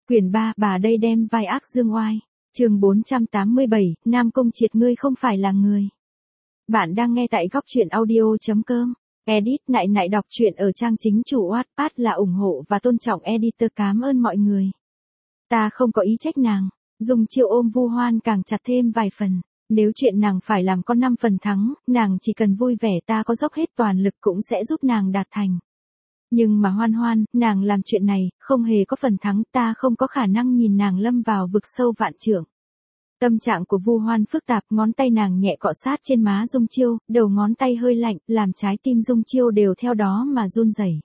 Quyển 3, bà đây đem vai ác dương oai. Chương 487, Nam Cung Triệt ngươi không phải là người. Bạn đang nghe tại góc truyện audio.com. Edit nại nại đọc truyện ở trang chính chủ Wattpad là ủng hộ và tôn trọng editor, cảm ơn mọi người. Ta không có ý trách nàng. Dung Chiêu ôm Vu Hoan càng chặt thêm vài phần. Nếu chuyện nàng phải làm có 5 phần thắng, nàng chỉ cần vui vẻ, ta có dốc hết toàn lực cũng sẽ giúp nàng đạt thành. Nhưng mà Hoan, nàng làm chuyện này, không hề có phần thắng, ta không có khả năng nhìn nàng lâm vào vực sâu vạn trượng. Tâm trạng của Vu Hoan phức tạp, ngón tay nàng nhẹ cọ sát trên má Dung Chiêu, đầu ngón tay hơi lạnh, làm trái tim Dung Chiêu đều theo đó mà run rẩy.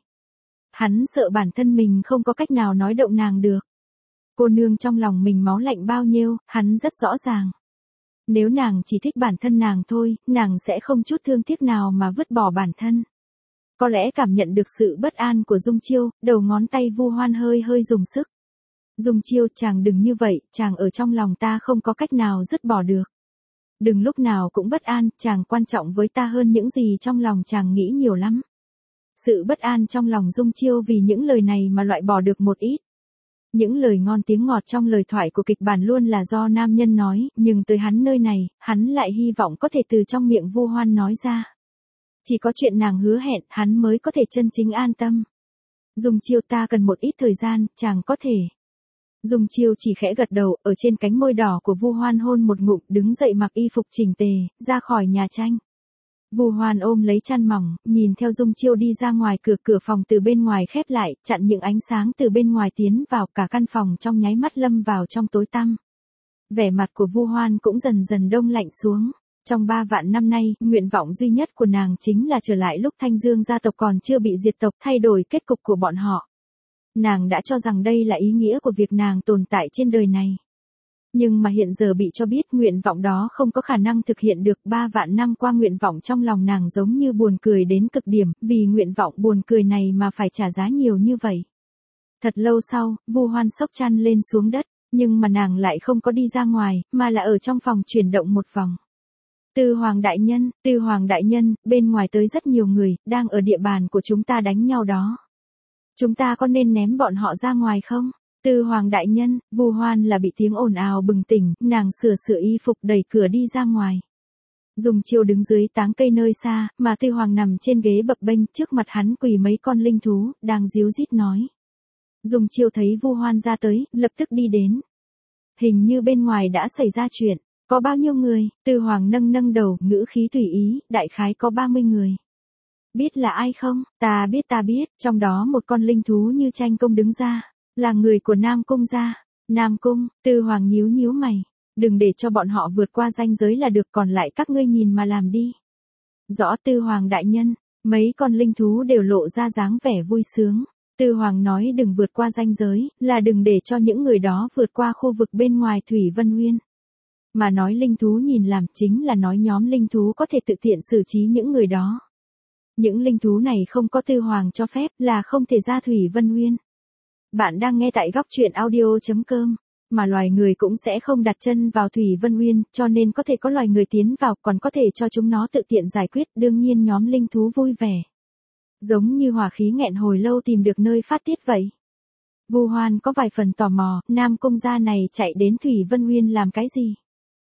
Hắn sợ bản thân mình không có cách nào nói động nàng được. Cô nương trong lòng mình máu lạnh bao nhiêu, hắn rất rõ ràng. Nếu nàng chỉ thích bản thân nàng thôi, nàng sẽ không chút thương tiếc nào mà vứt bỏ bản thân. Có lẽ cảm nhận được sự bất an của Dung Chiêu, đầu ngón tay Vu Hoan hơi dùng sức. Dung Chiêu, chàng đừng như vậy, chàng ở trong lòng ta không có cách nào dứt bỏ được. Đừng lúc nào cũng bất an, chàng quan trọng với ta hơn những gì trong lòng chàng nghĩ nhiều lắm. Sự bất an trong lòng Dung Chiêu vì những lời này mà loại bỏ được một ít. Những lời ngon tiếng ngọt trong lời thoại của kịch bản luôn là do nam nhân nói, nhưng tới hắn nơi này, hắn lại hy vọng có thể từ trong miệng Vu Hoan nói ra. Chỉ có chuyện nàng hứa hẹn, hắn mới có thể chân chính an tâm. Dung Chiêu, ta cần một ít thời gian, chàng có thể. Dung Chiêu chỉ khẽ gật đầu, ở trên cánh môi đỏ của Vu Hoan hôn một ngụm, đứng dậy mặc y phục chỉnh tề, ra khỏi nhà tranh. Vu Hoan ôm lấy chăn mỏng, nhìn theo Dung Chiêu đi ra ngoài, cửa phòng từ bên ngoài khép lại, chặn những ánh sáng từ bên ngoài tiến vào, cả căn phòng trong nháy mắt lâm vào trong tối tăm. Vẻ mặt của Vu Hoan cũng dần dần đông lạnh xuống. Trong 3 vạn năm nay, nguyện vọng duy nhất của nàng chính là trở lại lúc Thanh Dương gia tộc còn chưa bị diệt tộc, thay đổi kết cục của bọn họ. Nàng đã cho rằng đây là ý nghĩa của việc nàng tồn tại trên đời này. Nhưng mà hiện giờ bị cho biết nguyện vọng đó không có khả năng thực hiện được. 3 vạn năm qua nguyện vọng trong lòng nàng giống như buồn cười đến cực điểm, vì nguyện vọng buồn cười này mà phải trả giá nhiều như vậy. Thật lâu sau, Vu Hoan xốc chăn lên xuống đất, nhưng mà nàng lại không có đi ra ngoài, mà là ở trong phòng chuyển động một vòng. Tư Hoàng đại nhân, bên ngoài tới rất nhiều người, đang ở địa bàn của chúng ta đánh nhau đó. Chúng ta có nên ném bọn họ ra ngoài không? Tư Hoàng đại nhân, Vu Hoan là bị tiếng ồn ào bừng tỉnh, nàng sửa y phục đẩy cửa đi ra ngoài. Dung Chiêu đứng dưới táng cây nơi xa, mà Tư Hoàng nằm trên ghế bập bênh, trước mặt hắn quỳ mấy con linh thú, đang díu dít nói. Dung Chiêu thấy Vu Hoan ra tới, lập tức đi đến. Hình như bên ngoài đã xảy ra chuyện. Có bao nhiêu người? Tư Hoàng nâng đầu, ngữ khí tùy ý, đại khái có 30 người. Biết là ai không? Ta biết, trong đó một con linh thú như tranh công đứng ra, là người của Nam Cung gia. Nam Cung, Tư Hoàng nhíu mày. Đừng để cho bọn họ vượt qua ranh giới là được, còn lại các ngươi nhìn mà làm đi. Rõ Tư Hoàng đại nhân, mấy con linh thú đều lộ ra dáng vẻ vui sướng. Tư Hoàng nói đừng vượt qua ranh giới, là đừng để cho những người đó vượt qua khu vực bên ngoài Thủy Vân Nguyên. Mà nói linh thú nhìn làm chính là nói nhóm linh thú có thể tự tiện xử trí những người đó. Những linh thú này không có Tư Hoàng cho phép là không thể ra Thủy Vân Nguyên. Bạn đang nghe tại góc truyện audio.com, mà loài người cũng sẽ không đặt chân vào Thủy Vân Nguyên, cho nên có thể có loài người tiến vào, còn có thể cho chúng nó tự tiện giải quyết, đương nhiên nhóm linh thú vui vẻ. Giống như hỏa khí nghẹn hồi lâu tìm được nơi phát tiết vậy. Vu Hoan có vài phần tò mò, Nam Cung gia này chạy đến Thủy Vân Nguyên làm cái gì?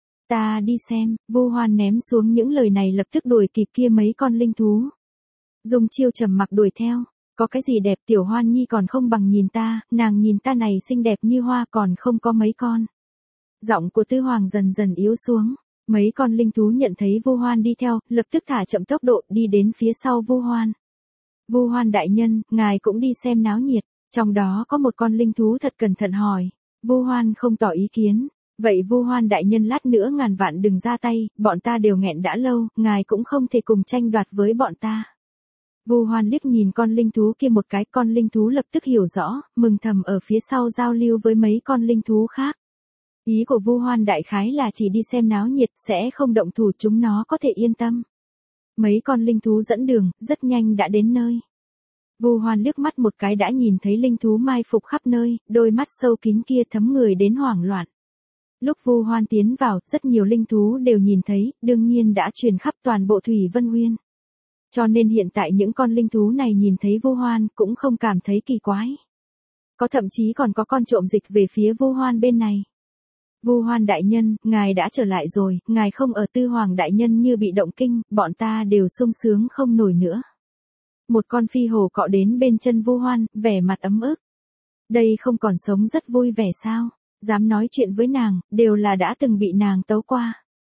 Ta đi xem. Vu Hoan ném xuống những lời này lập tức đuổi kịp kia mấy con linh thú. Dung Chiêu trầm mặc đuổi theo. Có cái gì đẹp, tiểu Hoan nhi còn không bằng nhìn ta, nàng nhìn ta này xinh đẹp như hoa còn không có mấy con. Giọng của Tư Hoàng dần dần yếu xuống. Mấy con linh thú nhận thấy Vu Hoan đi theo, lập tức thả chậm tốc độ đi đến phía sau Vu Hoan. Vu Hoan đại nhân, ngài cũng đi xem náo nhiệt. Trong đó có một con linh thú thật cẩn thận hỏi. Vu Hoan không tỏ ý kiến. Vậy Vu Hoan đại nhân lát nữa ngàn vạn đừng ra tay, bọn ta đều nghẹn đã lâu, ngài cũng không thể cùng tranh đoạt với bọn ta. Vu Hoan liếc nhìn con linh thú kia một cái, con linh thú lập tức hiểu rõ, mừng thầm ở phía sau giao lưu với mấy con linh thú khác. Ý của Vu Hoan đại khái là chỉ đi xem náo nhiệt, sẽ không động thủ, chúng nó có thể yên tâm. Mấy con linh thú dẫn đường, rất nhanh đã đến nơi. Vu Hoan liếc mắt một cái đã nhìn thấy linh thú mai phục khắp nơi, đôi mắt sâu kín kia thấm người đến hoảng loạn. Lúc Vu Hoan tiến vào, rất nhiều linh thú đều nhìn thấy, đương nhiên đã truyền khắp toàn bộ Thủy Vân Nguyên. Cho nên hiện tại những con linh thú này nhìn thấy Vu Hoan cũng không cảm thấy kỳ quái. Có thậm chí còn có con trộm dịch về phía Vu Hoan bên này. Vu Hoan đại nhân, ngài đã trở lại rồi, ngài không ở Tư Hoàng đại nhân như bị động kinh, bọn ta đều sung sướng không nổi nữa. Một con phi hổ cọ đến bên chân Vu Hoan, vẻ mặt ấm ức. Đây không còn sống rất vui vẻ sao? Dám nói chuyện với nàng, đều là đã từng bị nàng tấu qua.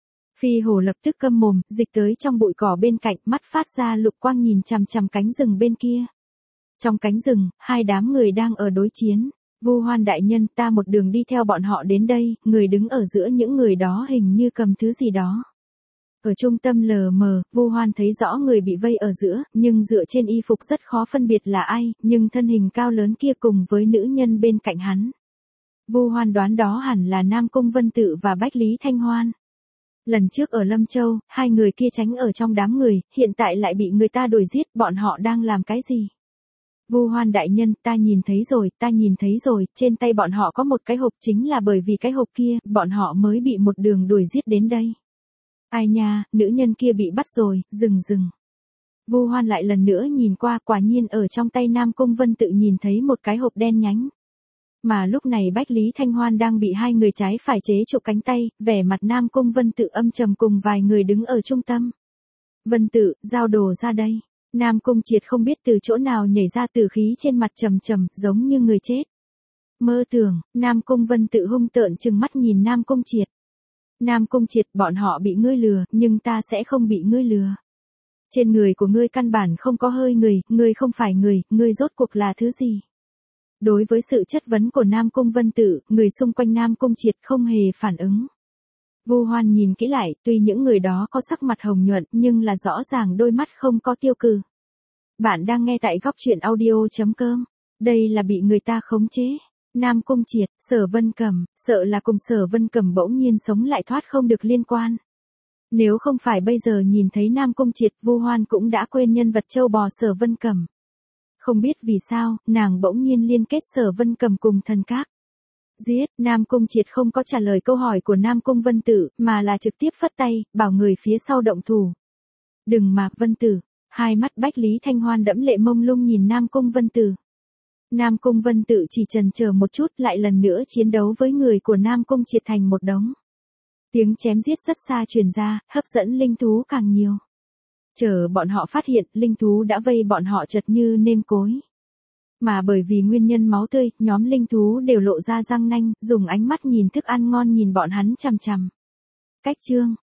Phi hổ lập tức câm mồm, dịch tới trong bụi cỏ bên cạnh, mắt phát ra lục quang nhìn chằm chằm cánh rừng bên kia. Trong cánh rừng, hai đám người đang ở đối chiến. Vu Hoan đại nhân, ta một đường đi theo bọn họ đến đây, người đứng ở giữa những người đó hình như cầm thứ gì đó. Ở trung tâm lờ mờ, Vu Hoan thấy rõ người bị vây ở giữa, nhưng dựa trên y phục rất khó phân biệt là ai, nhưng thân hình cao lớn kia cùng với nữ nhân bên cạnh hắn. Vu Hoan đoán đó hẳn là Nam Cung Vân Tự và Bách Lý Thanh Hoan. Lần trước ở Lâm Châu, hai người kia tránh ở trong đám người, hiện tại lại bị người ta đuổi giết, bọn họ đang làm cái gì? Vu Hoan đại nhân, ta nhìn thấy rồi, trên tay bọn họ có một cái hộp, chính là bởi vì cái hộp kia, bọn họ mới bị một đường đuổi giết đến đây. Ai nha, nữ nhân kia bị bắt rồi, dừng. Vu Hoan lại lần nữa nhìn qua, quả nhiên ở trong tay Nam Cung Vân Tự nhìn thấy một cái hộp đen nhánh. Mà lúc này Bách Lý Thanh Hoan đang bị hai người trái phải chế trụ cánh tay, vẻ mặt Nam Cung Vân Tự âm trầm cùng vài người đứng ở trung tâm. Vân Tự, giao đồ ra đây. Nam Cung Triệt không biết từ chỗ nào nhảy ra tử khí trên mặt trầm, giống như người chết. Mơ tưởng, Nam Cung Vân Tự hung tợn trừng mắt nhìn Nam Cung Triệt. Nam Cung Triệt, bọn họ bị ngươi lừa, nhưng ta sẽ không bị ngươi lừa. Trên người của ngươi căn bản không có hơi người, ngươi không phải người, ngươi rốt cuộc là thứ gì? Đối với sự chất vấn của Nam Cung Vân Tự, người xung quanh Nam Cung Triệt không hề phản ứng. Vu Hoan nhìn kỹ lại, tuy những người đó có sắc mặt hồng nhuận, nhưng là rõ ràng đôi mắt không có tiêu cự. Bạn đang nghe tại góc truyện audio.com. Đây là bị người ta khống chế. Nam Cung Triệt, Sở Vân Cẩm, sợ là cùng Sở Vân Cẩm bỗng nhiên sống lại thoát không được liên quan. Nếu không phải bây giờ nhìn thấy Nam Cung Triệt, Vu Hoan cũng đã quên nhân vật châu bò Sở Vân Cẩm. Không biết vì sao, nàng bỗng nhiên liên kết Sở Vân Cẩm cùng thần các. Giết, Nam Cung Triệt không có trả lời câu hỏi của Nam Cung Vân Tử, mà là trực tiếp phất tay, bảo người phía sau động thủ. Đừng mà, Vân Tử. Hai mắt Bách Lý Thanh Hoan đẫm lệ mông lung nhìn Nam Cung Vân Tử. Nam Cung Vân Tự chỉ chần chờ một chút, lại lần nữa chiến đấu với người của Nam Cung Triệt thành một đống. Tiếng chém giết rất xa truyền ra, hấp dẫn linh thú càng nhiều. Chờ bọn họ phát hiện, linh thú đã vây bọn họ chật như nêm cối. Mà bởi vì nguyên nhân máu tươi, nhóm linh thú đều lộ ra răng nanh, dùng ánh mắt nhìn thức ăn ngon nhìn bọn hắn chằm chằm. Cách chương,